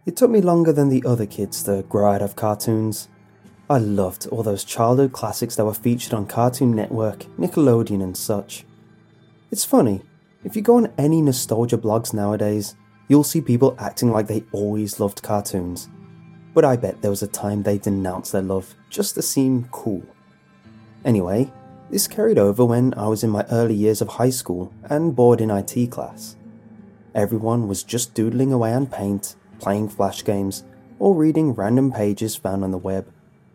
It took me longer than the other kids to grow out of cartoons. I loved all those childhood classics that were featured on Cartoon Network, Nickelodeon and such. It's funny, if you go on any nostalgia blogs nowadays, you'll see people acting like they always loved cartoons. But I bet there was a time they denounced their love just to seem cool. Anyway, this carried over when I was in my early years of high school and bored in IT class. Everyone was just doodling away on paint, playing flash games, or reading random pages found on the web.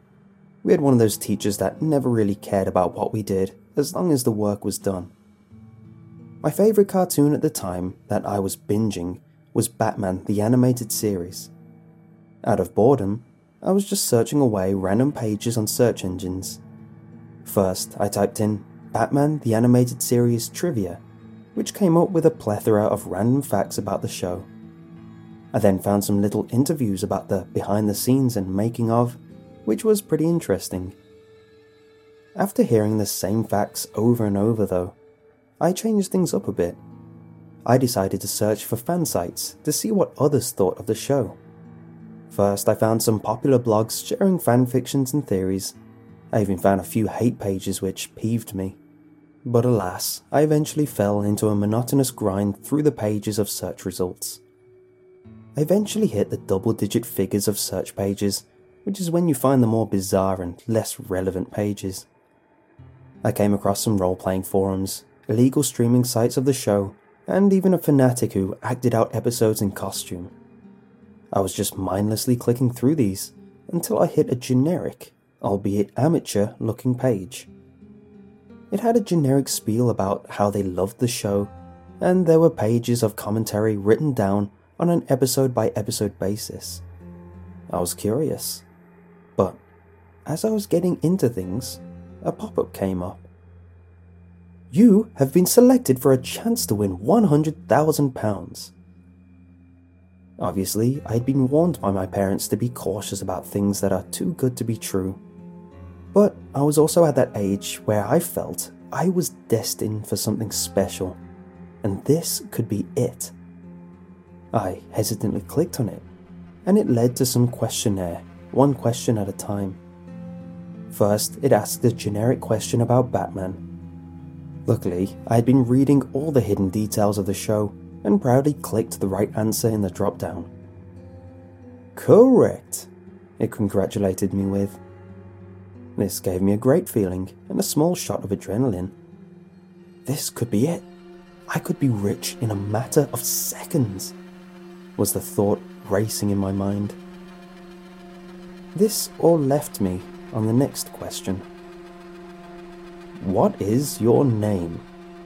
We had one of those teachers that never really cared about what we did as long as the work was done. My favourite cartoon at the time that I was binging was Batman the Animated Series. Out of boredom, I was just searching away random pages on search engines. First, I typed in Batman the Animated Series Trivia, which came up with a plethora of random facts about the show. I then found some little interviews about the behind the scenes and making of, which was pretty interesting. After hearing the same facts over and over though, I changed things up a bit. I decided to search for fan sites to see what others thought of the show. First, I found some popular blogs sharing fanfictions and theories. I even found a few hate pages which peeved me. But alas, I eventually fell into a monotonous grind through the pages of search results. I eventually hit the double-digit figures of search pages, which is when you find the more bizarre and less relevant pages. I came across some role-playing forums, illegal streaming sites of the show, and even a fanatic who acted out episodes in costume. I was just mindlessly clicking through these until I hit a generic, albeit amateur-looking page. It had a generic spiel about how they loved the show, and there were pages of commentary written down on an episode-by-episode basis. I was curious, but as I was getting into things, a pop-up came up. You have been selected for a chance to win £100,000. Obviously, I had been warned by my parents to be cautious about things that are too good to be true. But I was also at that age where I felt I was destined for something special, and this could be it. I hesitantly clicked on it, and it led to some questionnaire, one question at a time. First, it asked a generic question about Batman. Luckily, I had been reading all the hidden details of the show and proudly clicked the right answer in the drop-down. Correct, it congratulated me with. This gave me a great feeling and a small shot of adrenaline. This could be it. I could be rich in a matter of seconds, was the thought racing in my mind. This all left me on the next question. What is your name?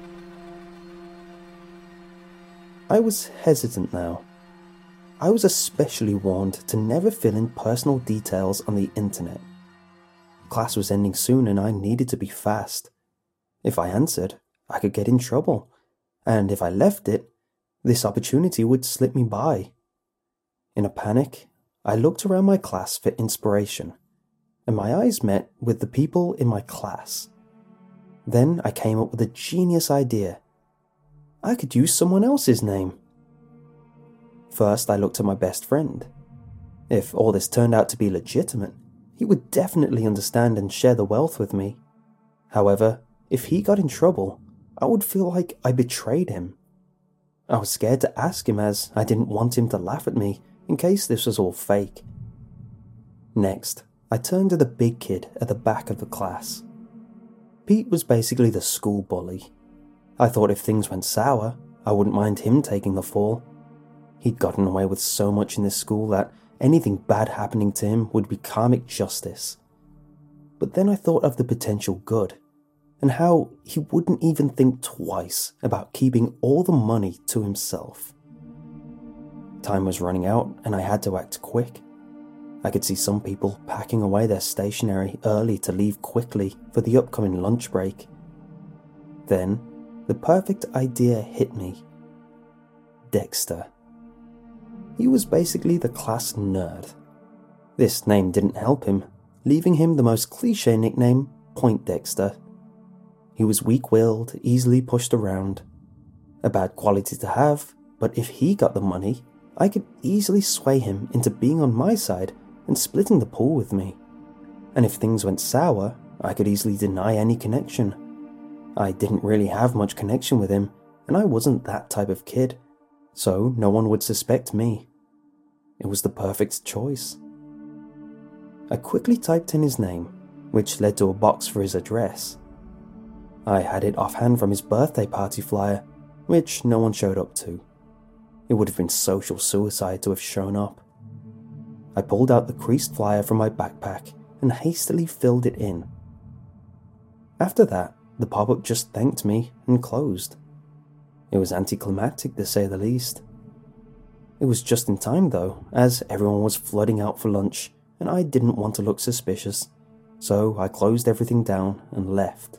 I was hesitant now. I was especially warned to never fill in personal details on the internet. Class was ending soon and I needed to be fast. If I answered, I could get in trouble, and if I left it, this opportunity would slip me by. In a panic, I looked around my class for inspiration, and my eyes met with the people in my class. Then I came up with a genius idea. I could use someone else's name. First, I looked at my best friend. If all this turned out to be legitimate, he would definitely understand and share the wealth with me. However, if he got in trouble, I would feel like I betrayed him. I was scared to ask him as I didn't want him to laugh at me in case this was all fake. Next, I turned to the big kid at the back of the class. Pete was basically the school bully. I thought if things went sour, I wouldn't mind him taking the fall. He'd gotten away with so much in this school that anything bad happening to him would be karmic justice. But then I thought of the potential good, and how he wouldn't even think twice about keeping all the money to himself. Time was running out, and I had to act quick. I could see some people packing away their stationery early to leave quickly for the upcoming lunch break. Then, the perfect idea hit me. Dexter. He was basically the class nerd. This name didn't help him, leaving him the most cliché nickname, Poindexter. He was weak-willed, easily pushed around. A bad quality to have, but if he got the money, I could easily sway him into being on my side and splitting the pool with me. And if things went sour, I could easily deny any connection. I didn't really have much connection with him, and I wasn't that type of kid, so no one would suspect me. It was the perfect choice. I quickly typed in his name, which led to a box for his address. I had it offhand from his birthday party flyer, which no one showed up to. It would have been social suicide to have shown up. I pulled out the creased flyer from my backpack and hastily filled it in. After that, the pop-up just thanked me and closed. It was anticlimactic to say the least. It was just in time though, as everyone was flooding out for lunch and I didn't want to look suspicious, so I closed everything down and left.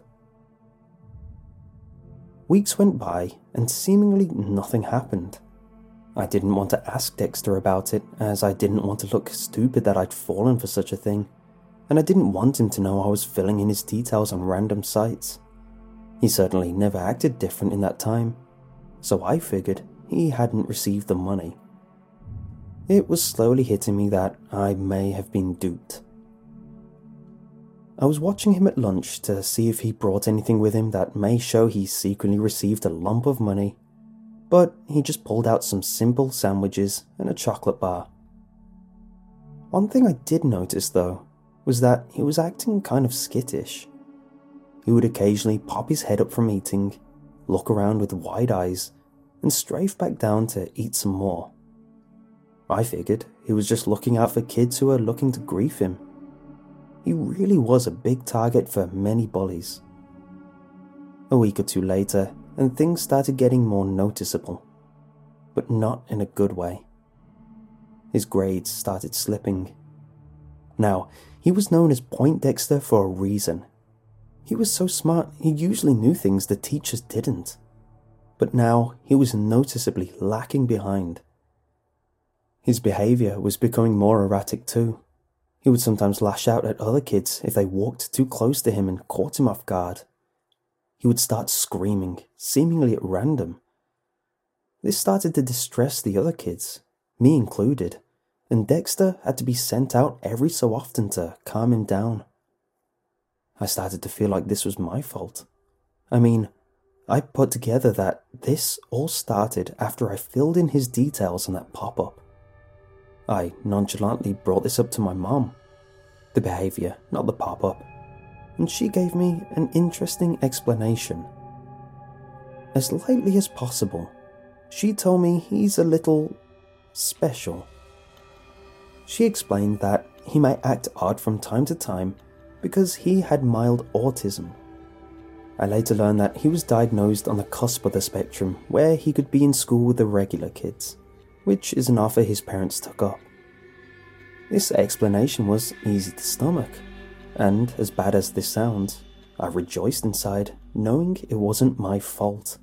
Weeks went by and seemingly nothing happened. I didn't want to ask Dexter about it, as I didn't want to look stupid that I'd fallen for such a thing, and I didn't want him to know I was filling in his details on random sites. He certainly never acted different in that time, so I figured he hadn't received the money. It was slowly hitting me that I may have been duped. I was watching him at lunch to see if he brought anything with him that may show he secretly received a lump of money, but he just pulled out some simple sandwiches and a chocolate bar. One thing I did notice though was that he was acting kind of skittish. He would occasionally pop his head up from eating, look around with wide eyes, and strafe back down to eat some more. I figured he was just looking out for kids who were looking to grief him. He really was a big target for many bullies. A week or two later, and things started getting more noticeable, but not in a good way. His grades started slipping. Now, he was known as Poindexter for a reason. He was so smart, he usually knew things the teachers didn't. But now, he was noticeably lacking behind. His behavior was becoming more erratic too. He would sometimes lash out at other kids if they walked too close to him and caught him off guard. He would start screaming, seemingly at random. This started to distress the other kids, me included, and Dexter had to be sent out every so often to calm him down. I started to feel like this was my fault. I mean, I put together that this all started after I filled in his details on that pop-up. I nonchalantly brought this up to my mom. The behavior, not the pop-up. And she gave me an interesting explanation. As lightly as possible, she told me he's a little special. She explained that he might act odd from time to time because he had mild autism. I later learned that he was diagnosed on the cusp of the spectrum, where he could be in school with the regular kids, which is an offer his parents took up. This explanation was easy to stomach, and as bad as this sounds, I rejoiced inside, knowing it wasn't my fault.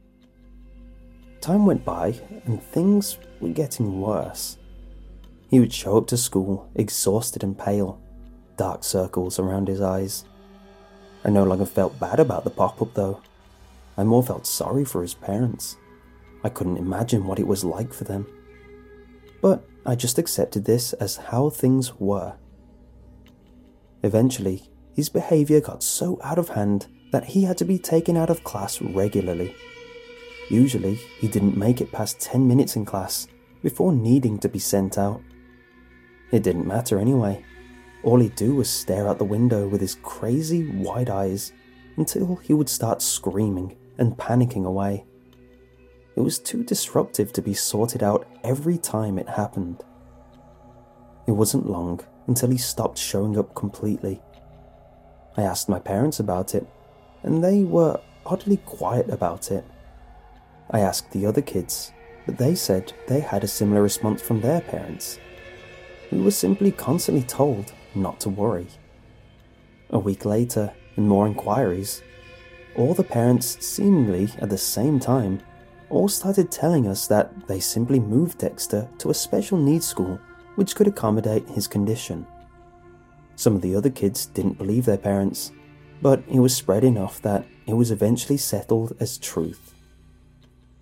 Time went by, and things were getting worse. He would show up to school, exhausted and pale, dark circles around his eyes. I no longer felt bad about the pop-up though. I more felt sorry for his parents. I couldn't imagine what it was like for them. But I just accepted this as how things were. Eventually, his behavior got so out of hand that he had to be taken out of class regularly. Usually, he didn't make it past 10 minutes in class before needing to be sent out. It didn't matter anyway. All he'd do was stare out the window with his crazy wide eyes until he would start screaming and panicking away. It was too disruptive to be sorted out every time it happened. It wasn't long until he stopped showing up completely. I asked my parents about it, and they were oddly quiet about it. I asked the other kids, but they said they had a similar response from their parents. We were simply constantly told not to worry. A week later, and more inquiries, all the parents, seemingly at the same time, all started telling us that they simply moved Dexter to a special needs school which could accommodate his condition. Some of the other kids didn't believe their parents, but it was spread enough that it was eventually settled as truth.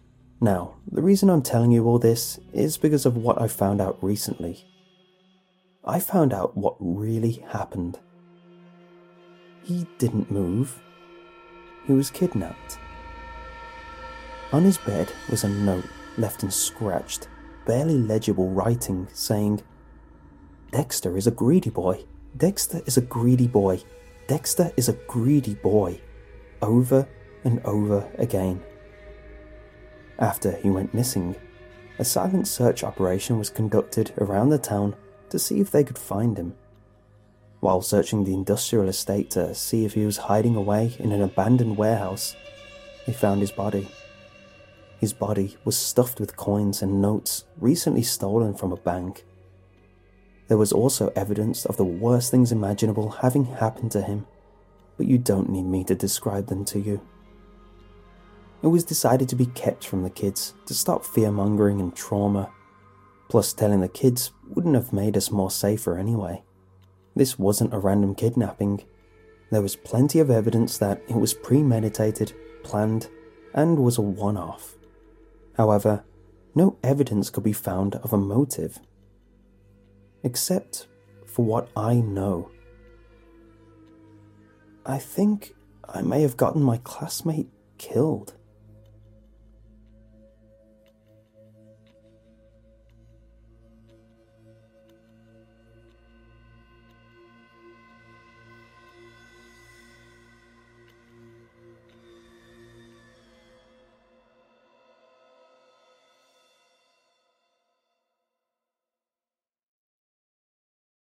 Now, the reason I'm telling you all this is because of what I found out recently. I found out what really happened. He didn't move. He was kidnapped. On his bed was a note left in scratched, barely legible writing saying, "Dexter is a greedy boy. Dexter is a greedy boy. Dexter is a greedy boy," over and over again. After he went missing, a silent search operation was conducted around the town to see if they could find him. While searching the industrial estate to see if he was hiding away in an abandoned warehouse, they found his body. His body was stuffed with coins and notes recently stolen from a bank. There was also evidence of the worst things imaginable having happened to him, but you don't need me to describe them to you. It was decided to be kept from the kids to stop fear-mongering and trauma. Plus, telling the kids wouldn't have made us more safer anyway. This wasn't a random kidnapping. There was plenty of evidence that it was premeditated, planned, and was a one-off. However, no evidence could be found of a motive. Except for what I know. I think I may have gotten my classmate killed.